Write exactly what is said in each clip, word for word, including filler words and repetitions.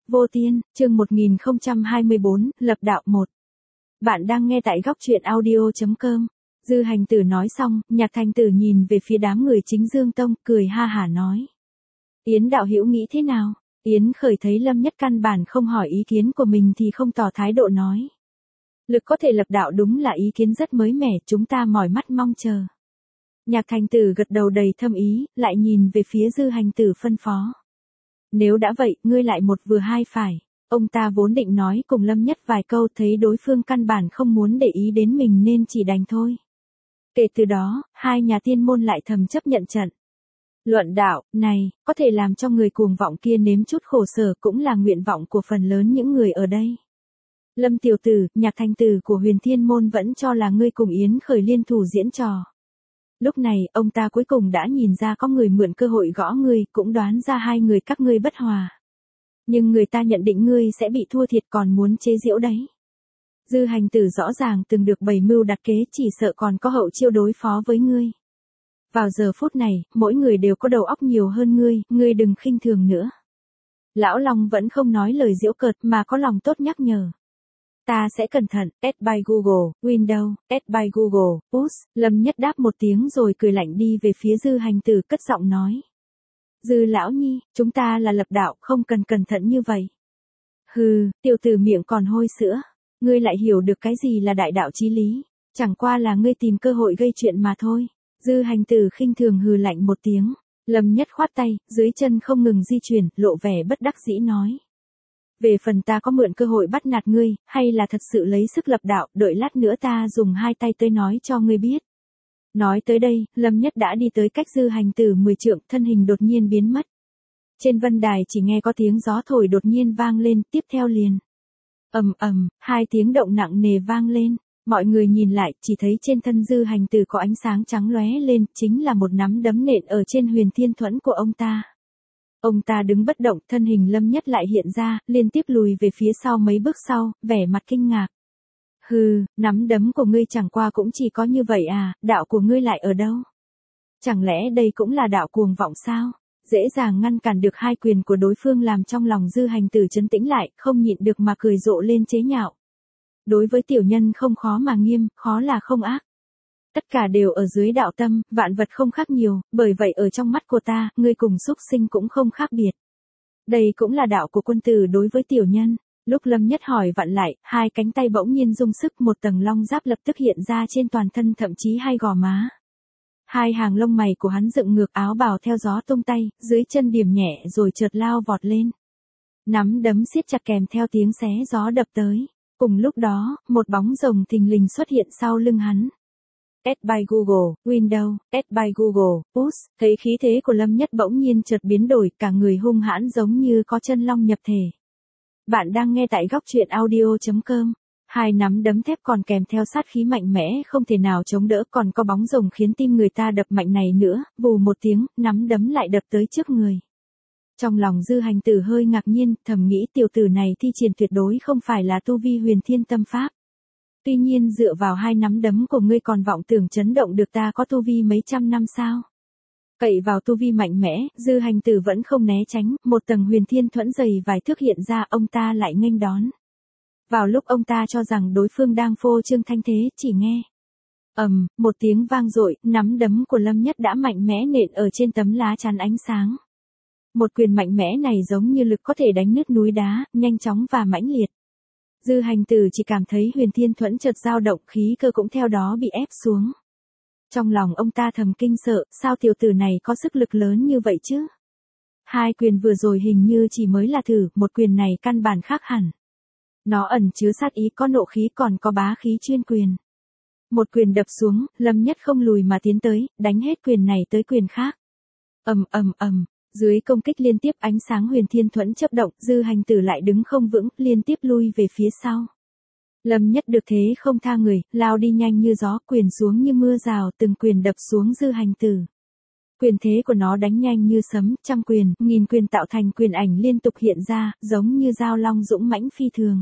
Vô Tiên, chương một nghìn không trăm hai mươi bốn, Lập Đạo một. Bạn đang nghe tại góc truyện audio chấm com. Dư Hành Tử nói xong, Nhạc Thành Tử nhìn về phía đám người Chính Dương Tông, cười ha hả nói. Yến đạo hữu nghĩ thế nào? Yến Khởi thấy Lâm Nhất căn bản không hỏi ý kiến của mình thì không tỏ thái độ nói. Lực có thể lập đạo đúng là ý kiến rất mới mẻ, chúng ta mỏi mắt mong chờ. Nhạc Thành Tử gật đầu đầy thâm ý, lại nhìn về phía Dư Hành Tử phân phó. Nếu đã vậy, ngươi lại một vừa hai phải. Ông ta vốn định nói cùng Lâm Nhất vài câu, thấy đối phương căn bản không muốn để ý đến mình nên chỉ đành thôi. Kể từ đó, hai nhà tiên môn lại thầm chấp nhận trận. Luận đạo, này, có thể làm cho người cuồng vọng kia nếm chút khổ sở cũng là nguyện vọng của phần lớn những người ở đây. Lâm tiểu tử, Nhạc Thành Tử của Huyền Thiên Môn vẫn cho là ngươi cùng Yến Khởi liên thủ diễn trò. Lúc này, ông ta cuối cùng đã nhìn ra có người mượn cơ hội gõ ngươi, cũng đoán ra hai người các ngươi bất hòa. Nhưng người ta nhận định ngươi sẽ bị thua thiệt còn muốn chế giễu đấy. Dư Hành Tử rõ ràng từng được bày mưu đặt kế, chỉ sợ còn có hậu chiêu đối phó với ngươi. Vào giờ phút này, mỗi người đều có đầu óc nhiều hơn ngươi, ngươi đừng khinh thường nữa. Lão Long vẫn không nói lời giễu cợt mà có lòng tốt nhắc nhở. Ta sẽ cẩn thận, add by Google, Windows, add by Google, push. Lâm Nhất đáp một tiếng rồi cười lạnh đi về phía Dư Hành Tử cất giọng nói. Dư lão nhi, chúng ta là lập đạo, không cần cẩn thận như vậy. Hừ, tiểu tử miệng còn hôi sữa. Ngươi lại hiểu được cái gì là đại đạo chí lý. Chẳng qua là ngươi tìm cơ hội gây chuyện mà thôi. Dư Hành Tử khinh thường hừ lạnh một tiếng. Lâm Nhất khoát tay, dưới chân không ngừng di chuyển, lộ vẻ bất đắc dĩ nói. Về phần ta có mượn cơ hội bắt nạt ngươi, hay là thật sự lấy sức lập đạo, đợi lát nữa ta dùng hai tay tới nói cho ngươi biết. Nói tới đây, Lâm Nhất đã đi tới cách Dư Hành Tử mười trượng, thân hình đột nhiên biến mất. Trên vân đài chỉ nghe có tiếng gió thổi đột nhiên vang lên, tiếp theo liền. Ầm ầm, hai tiếng động nặng nề vang lên, mọi người nhìn lại, chỉ thấy trên thân Dư Hành Tử có ánh sáng trắng lóe lên, chính là một nắm đấm nện ở trên Huyền Thiên Thuẫn của ông ta. Ông ta đứng bất động, thân hình Lâm Nhất lại hiện ra, liên tiếp lùi về phía sau mấy bước sau, vẻ mặt kinh ngạc. Hừ, nắm đấm của ngươi chẳng qua cũng chỉ có như vậy à, đạo của ngươi lại ở đâu? Chẳng lẽ đây cũng là đạo cuồng vọng sao? Dễ dàng ngăn cản được hai quyền của đối phương làm trong lòng Dư Hành Tử trấn tĩnh lại, không nhịn được mà cười rộ lên chế nhạo. Đối với tiểu nhân không khó mà nghiêm, khó là không ác. Tất cả đều ở dưới đạo tâm, vạn vật không khác nhiều, bởi vậy ở trong mắt của ta, ngươi cùng súc sinh cũng không khác biệt. Đây cũng là đạo của quân tử đối với tiểu nhân. Lúc Lâm Nhất hỏi vặn lại, hai cánh tay bỗng nhiên rung sức, một tầng long giáp lập tức hiện ra trên toàn thân, thậm chí hai gò má. Hai hàng lông mày của hắn dựng ngược, áo bào theo gió tung tay, dưới chân điểm nhẹ rồi chợt lao vọt lên. Nắm đấm siết chặt kèm theo tiếng xé gió đập tới. Cùng lúc đó, một bóng rồng thình lình xuất hiện sau lưng hắn. Add by Google, Windows, add by Google, push. Thấy khí thế của Lâm Nhất bỗng nhiên chợt biến đổi, cả người hung hãn giống như có chân long nhập thể. Bạn đang nghe tại góc truyện audio chấm com. Hai nắm đấm thép còn kèm theo sát khí mạnh mẽ không thể nào chống đỡ, còn có bóng rồng khiến tim người ta đập mạnh này nữa, vù một tiếng, nắm đấm lại đập tới trước người. Trong lòng Dư Hành Tử hơi ngạc nhiên, thầm nghĩ tiểu tử này thi triển tuyệt đối không phải là tu vi huyền thiên tâm pháp. Tuy nhiên dựa vào hai nắm đấm của ngươi còn vọng tưởng chấn động được ta có tu vi mấy trăm năm sao? Cậy vào tu vi mạnh mẽ, Dư Hành Tử vẫn không né tránh, một tầng Huyền Thiên Thuẫn dày vài thước hiện ra, ông ta lại nghênh đón. Vào lúc ông ta cho rằng đối phương đang phô trương thanh thế, chỉ nghe ầm, một tiếng vang dội, nắm đấm của Lâm Nhất đã mạnh mẽ nện ở trên tấm lá chắn ánh sáng. Một quyền mạnh mẽ này giống như lực có thể đánh nứt núi đá, nhanh chóng và mãnh liệt. Dư Hành Tử chỉ cảm thấy Huyền Thiên Thuẫn chợt dao động, khí cơ cũng theo đó bị ép xuống. Trong lòng ông ta thầm kinh sợ, sao tiểu tử này có sức lực lớn như vậy chứ? Hai quyền vừa rồi hình như chỉ mới là thử, một quyền này căn bản khác hẳn. Nó ẩn chứa sát ý, có nộ khí, còn có bá khí chuyên quyền. Một quyền đập xuống, Lâm Nhất không lùi mà tiến tới, đánh hết quyền này tới quyền khác. Ầm ầm ầm, dưới công kích liên tiếp ánh sáng Huyền Thiên Thuẫn chớp động, Dư Hành Tử lại đứng không vững, liên tiếp lui về phía sau. Lâm Nhất được thế không tha người, lao đi nhanh như gió, quyền xuống như mưa rào, từng quyền đập xuống Dư Hành Tử. Quyền thế của nó đánh nhanh như sấm, trăm quyền, nghìn quyền tạo thành quyền ảnh liên tục hiện ra, giống như dao long dũng mãnh phi thường.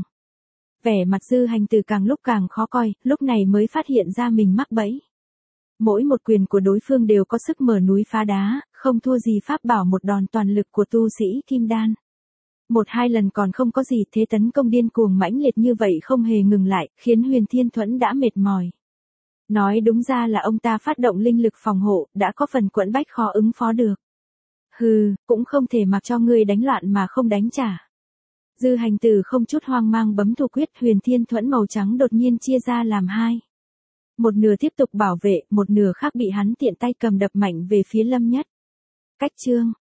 Vẻ mặt Dư Hành Tử càng lúc càng khó coi, lúc này mới phát hiện ra mình mắc bẫy. Mỗi một quyền của đối phương đều có sức mở núi phá đá, không thua gì pháp bảo một đòn toàn lực của tu sĩ kim đan. Một hai lần còn không có gì, thế tấn công điên cuồng mãnh liệt như vậy không hề ngừng lại, khiến Huyền Thiên Thuẫn đã mệt mỏi. Nói đúng ra là ông ta phát động linh lực phòng hộ, đã có phần quẫn bách khó ứng phó được. Hừ, cũng không thể mặc cho ngươi đánh loạn mà không đánh trả. Dư Hành Tử không chút hoang mang bấm thủ quyết, Huyền Thiên Thuẫn màu trắng đột nhiên chia ra làm hai. Một nửa tiếp tục bảo vệ, một nửa khác bị hắn tiện tay cầm đập mạnh về phía Lâm Nhất. Cách chương